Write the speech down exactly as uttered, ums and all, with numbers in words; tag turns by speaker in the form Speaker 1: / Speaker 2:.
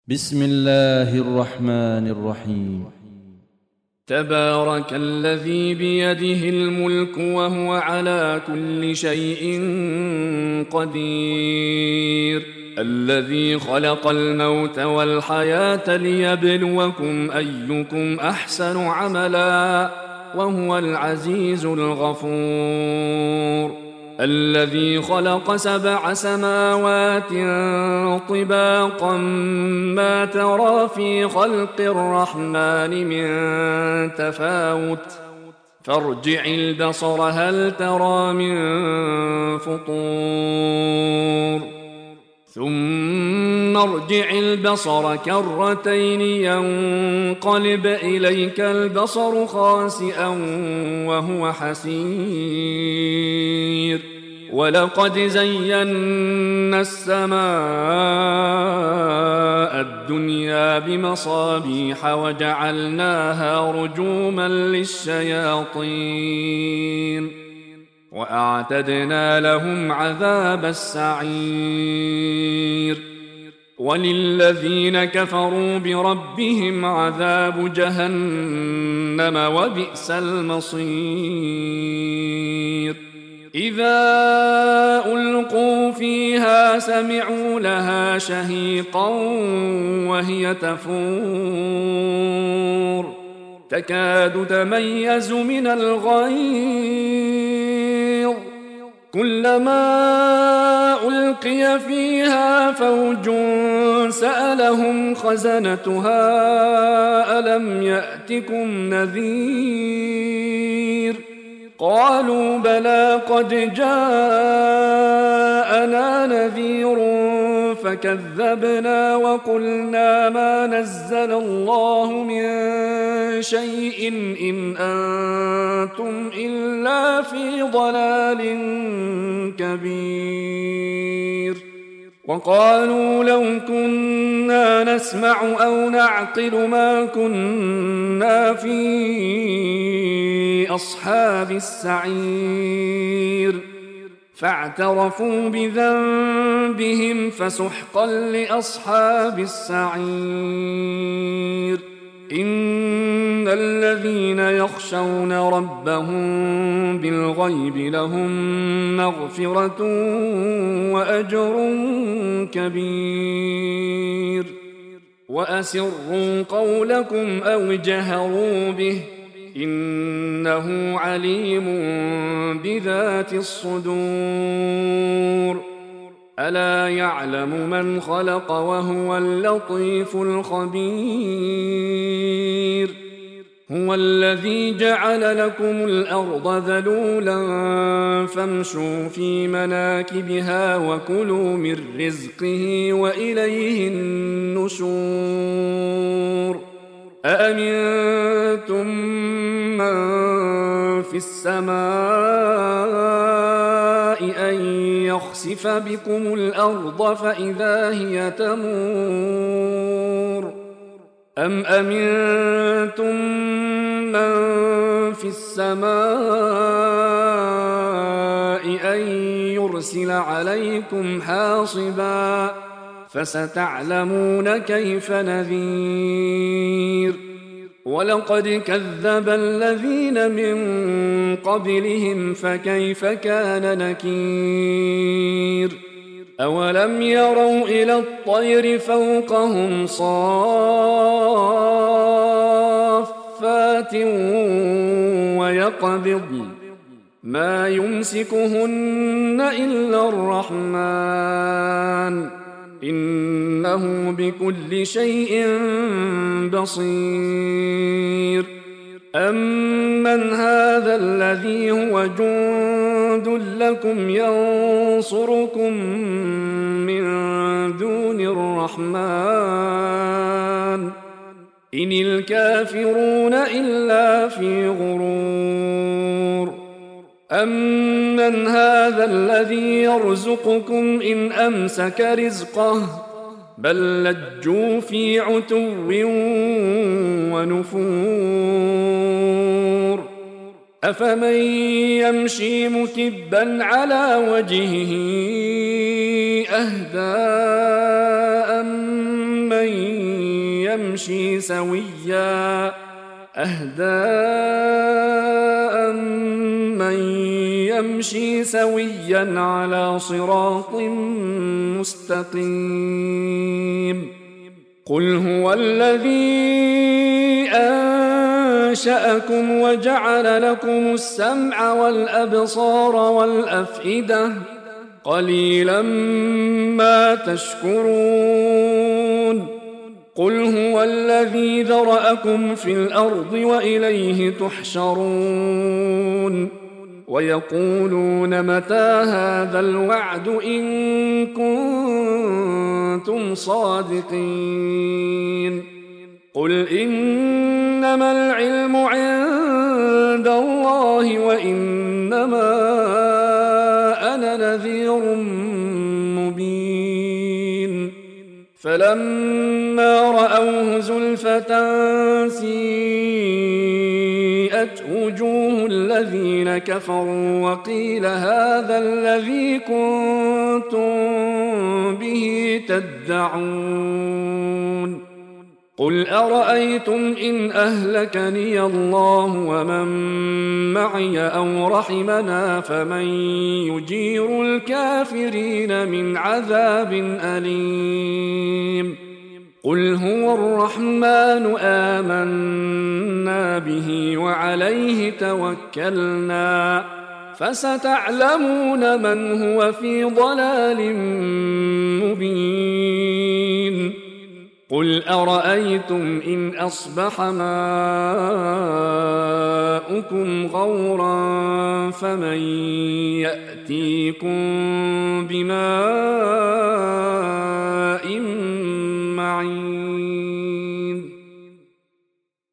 Speaker 1: بسم الله الرحمن الرحيم.
Speaker 2: تبارك الذي بيده الملك وهو على كل شيء قدير، الذي خلق الموت والحياة ليبلوكم أيكم أحسن عملا وهو العزيز الغفور، الذي خلق سبع سماوات طباقا ما ترى في خلق الرحمن من تفاوت فارجع البصر هل ترى من فطور ثم ارجع البصر كرتين ينقلب إليك البصر خاسئا وهو حسير، ولقد زينا السماء الدنيا بمصابيح وجعلناها رجوما للشياطين وأعتدنا لهم عذاب السعير، وللذين كفروا بربهم عذاب جهنم وبئس المصير. إذا ألقوا فيها سمعوا لها شهيقا وهي تفور تكاد تميز من الغيظ، كلما ألقي فيها فوج سألهم خزنتها ألم يأتكم نذير، قالوا بلى قد جاءنا نذير فكذبنا وقلنا ما نزل الله من شيء إن أنتم إلا في ضلال كبير، وقالوا لو كنا نسمع أو نعقل ما كنا في أصحاب السعير، فاعترفوا بذنبهم فسحقا لأصحاب السعير. إن الذين يخشون ربهم بالغيب لهم مغفرة وأجر كبير، وأسروا قولكم أو اجهروا به إنه عليم بذات الصدور. ألا يعلم من خلق وهو اللطيف الخبير، هو الذي جعل لكم الأرض ذلولا فامشوا في مناكبها وكلوا من رزقه وإليه النشور. أأمنتم من في السماء أن يخسف بكم الأرض فإذا هي تمور، أم أمنتم من في السماء أن يرسل عليكم حاصبا فستعلمون كيف نذير. ولقد كذب الذين من قبلهم فكيف كان نكير. أولم يروا إلى الطير فوقهم صافات ويقبضن ما يمسكهن إلا الرحمن إنه بكل شيء بصير. أمن هذا الذي هو جند لكم ينصركم من دون الرحمن إن الكافرون إلا في غرور. أمن هذا الذي يرزقكم إن أمسك رزقه بل لجوا في عتو ونفور. أفمن يمشي مكبا على وجهه أهدى أمن يمشي سويا أهدى أمن يمشي سويا على صراط مستقيم قل هو الذي أنشأكم وجعل لكم السمع والأبصار والأفئدة قليلا ما تشكرون قل هو الذي ذرأكم في الأرض وإليه تحشرون ويقولون متى هذا الوعد إن كنتم صادقين قل إنما العلم عند الله وإنما أنا نذير مبين فلما رأوه زلفة سيئت وجوه الذين كفروا وقيل هذا الذي كنتم به تدعون قل أرأيتم إن أهلكني الله ومن معي أو رحمنا فمن يجير الكافرين من عذاب أليم قل هو الرحمن آمنا به وعليه توكلنا فستعلمون من هو في ضلال مبين قل أرأيتم إن أصبح ماؤكم غورا فمن يأتيكم بماء معين